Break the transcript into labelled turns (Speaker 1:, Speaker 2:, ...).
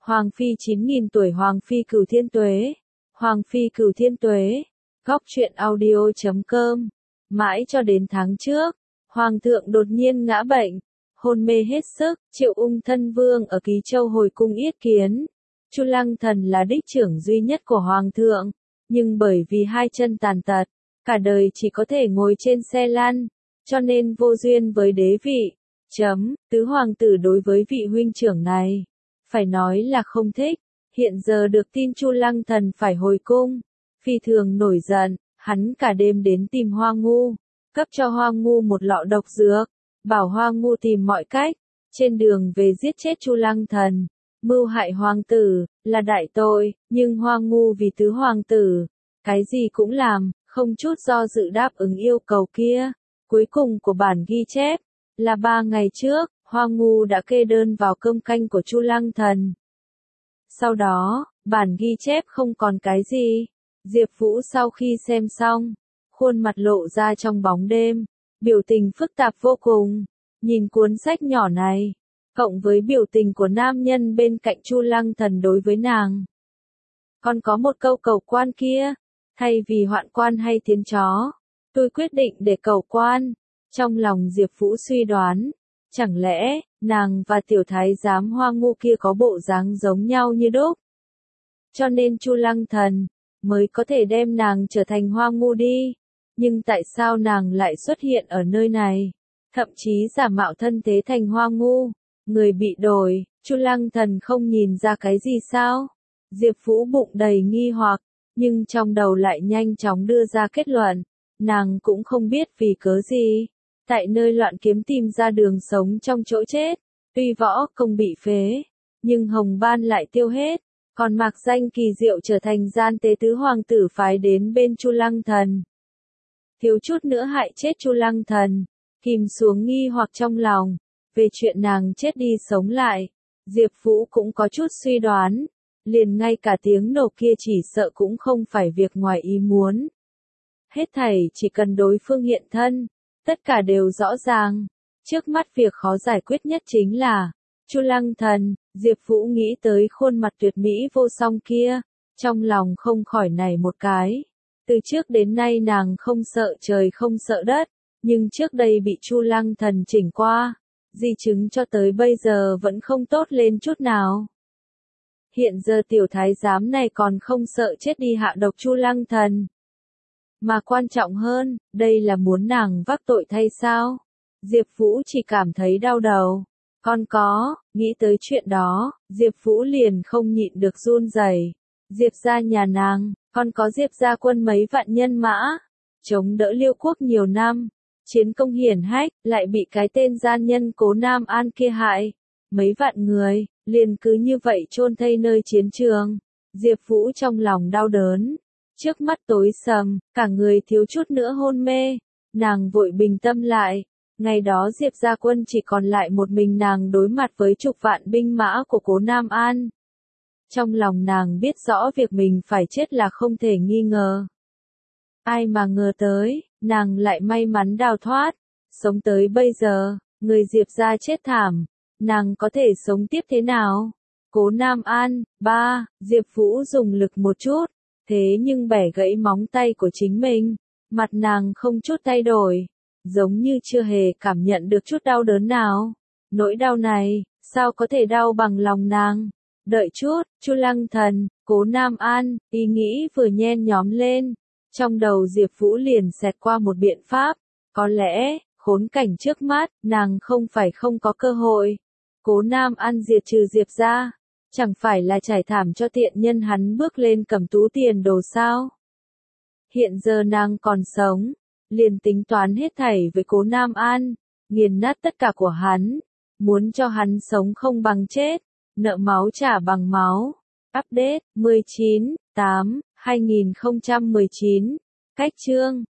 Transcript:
Speaker 1: Hoàng phi 9.000 tuổi Hoàng phi cửu thiên tuế. Hoàng phi cửu thiên tuế. Góc truyện audio.com. Mãi cho đến tháng trước, Hoàng thượng đột nhiên ngã bệnh, hôn mê hết sức. Triệu Ung thân vương ở Ký Châu hồi cung yết kiến. Chu Lăng Thần là đích trưởng duy nhất của Hoàng thượng, nhưng bởi vì hai chân tàn tật, cả đời chỉ có thể ngồi trên xe lăn, cho nên vô duyên với đế vị. Tứ hoàng tử đối với vị huynh trưởng này, phải nói là không thích. Hiện giờ được tin Chu Lăng Thần phải hồi cung, phi thường nổi giận, hắn cả đêm đến tìm Hoa Ngu, cấp cho Hoa Ngu một lọ độc dược, bảo Hoa Ngu tìm mọi cách, trên đường về giết chết Chu Lăng Thần. Mưu hại hoàng tử, là đại tội, nhưng Hoa Ngu vì tứ hoàng tử, cái gì cũng làm, không chút do dự đáp ứng yêu cầu kia. Cuối cùng của bản ghi chép, là 3 ngày trước, Hoa Ngu đã kê đơn vào cơm canh của Chu Lăng Thần. Sau đó, bản ghi chép không còn cái gì. Diệp Vũ sau khi xem xong, khuôn mặt lộ ra trong bóng đêm, biểu tình phức tạp vô cùng, nhìn cuốn sách nhỏ này, cộng với biểu tình của nam nhân bên cạnh Chu Lăng Thần đối với nàng. Còn có một câu cầu quan kia, thay vì hoạn quan hay tiến chó, tôi quyết định để cầu quan. Trong lòng Diệp Vũ suy đoán, chẳng lẽ, nàng và tiểu thái giám Hoa Ngu kia có bộ dáng giống nhau như đúc. Cho nên Chu Lăng Thần, mới có thể đem nàng trở thành Hoa Ngu đi. Nhưng tại sao nàng lại xuất hiện ở nơi này? Thậm chí giả mạo thân thế thành Hoa Ngu, người bị đổi, Chu Lăng Thần không nhìn ra cái gì sao? Diệp Vũ bụng đầy nghi hoặc, nhưng trong đầu lại nhanh chóng đưa ra kết luận, nàng cũng không biết vì cớ gì. Tại nơi loạn kiếm tìm ra đường sống trong chỗ chết, tuy võ công bị phế, nhưng hồng ban lại tiêu hết, còn mạc danh kỳ diệu trở thành gian tế tứ hoàng tử phái đến bên Chu Lăng Thần. Thiếu chút nữa hại chết Chu Lăng Thần, kìm xuống nghi hoặc trong lòng, về chuyện nàng chết đi sống lại, Diệp Vũ cũng có chút suy đoán, liền ngay cả tiếng nổ kia chỉ sợ cũng không phải việc ngoài ý muốn. Hết thảy chỉ cần đối phương hiện thân, tất cả đều rõ ràng. Trước mắt việc khó giải quyết nhất chính là Chu Lăng Thần. Diệp Vũ nghĩ tới khuôn mặt tuyệt mỹ vô song kia, trong lòng không khỏi nảy một cái. Từ trước đến nay nàng không sợ trời không sợ đất, nhưng trước đây bị Chu Lăng Thần chỉnh qua, di chứng cho tới bây giờ vẫn không tốt lên chút nào. Hiện giờ tiểu thái giám này còn không sợ chết đi hạ độc Chu Lăng Thần. Mà quan trọng hơn, đây là muốn nàng vác tội thay sao? Diệp Vũ chỉ cảm thấy đau đầu. Còn có, nghĩ tới chuyện đó, Diệp Vũ liền không nhịn được run rẩy. Diệp gia nhà nàng, còn có Diệp gia quân mấy vạn nhân mã, chống đỡ Liêu quốc nhiều năm, chiến công hiển hách, lại bị cái tên gian nhân Cố Nam An kia hại. Mấy vạn người, liền cứ như vậy chôn thây nơi chiến trường. Diệp Vũ trong lòng đau đớn. Trước mắt tối sầm, cả người thiếu chút nữa hôn mê, nàng vội bình tâm lại. Ngày đó Diệp gia quân chỉ còn lại một mình nàng đối mặt với chục vạn binh mã của Cố Nam An. Trong lòng nàng biết rõ việc mình phải chết là không thể nghi ngờ. Ai mà ngờ tới, nàng lại may mắn đào thoát, sống tới bây giờ, người Diệp gia chết thảm, nàng có thể sống tiếp thế nào? Cố Nam An, Diệp Vũ dùng lực một chút. Thế nhưng bẻ gãy móng tay của chính mình, mặt nàng không chút thay đổi, giống như chưa hề cảm nhận được chút đau đớn nào. Nỗi đau này, sao có thể đau bằng lòng nàng? Đợi chút, Chu Lăng Thần, Cố Nam An, ý nghĩ vừa nhen nhóm lên, trong đầu Diệp Vũ liền xẹt qua một biện pháp, có lẽ, khốn cảnh trước mắt, nàng không phải không có cơ hội. Cố Nam An diệt trừ Diệp gia, chẳng phải là trải thảm cho tiện nhân hắn bước lên cầm tú tiền đồ sao? Hiện giờ nàng còn sống, liền tính toán hết thảy với Cố Nam An, nghiền nát tất cả của hắn, muốn cho hắn sống không bằng chết, nợ máu trả bằng máu. Update 19/8/2019. Cách chương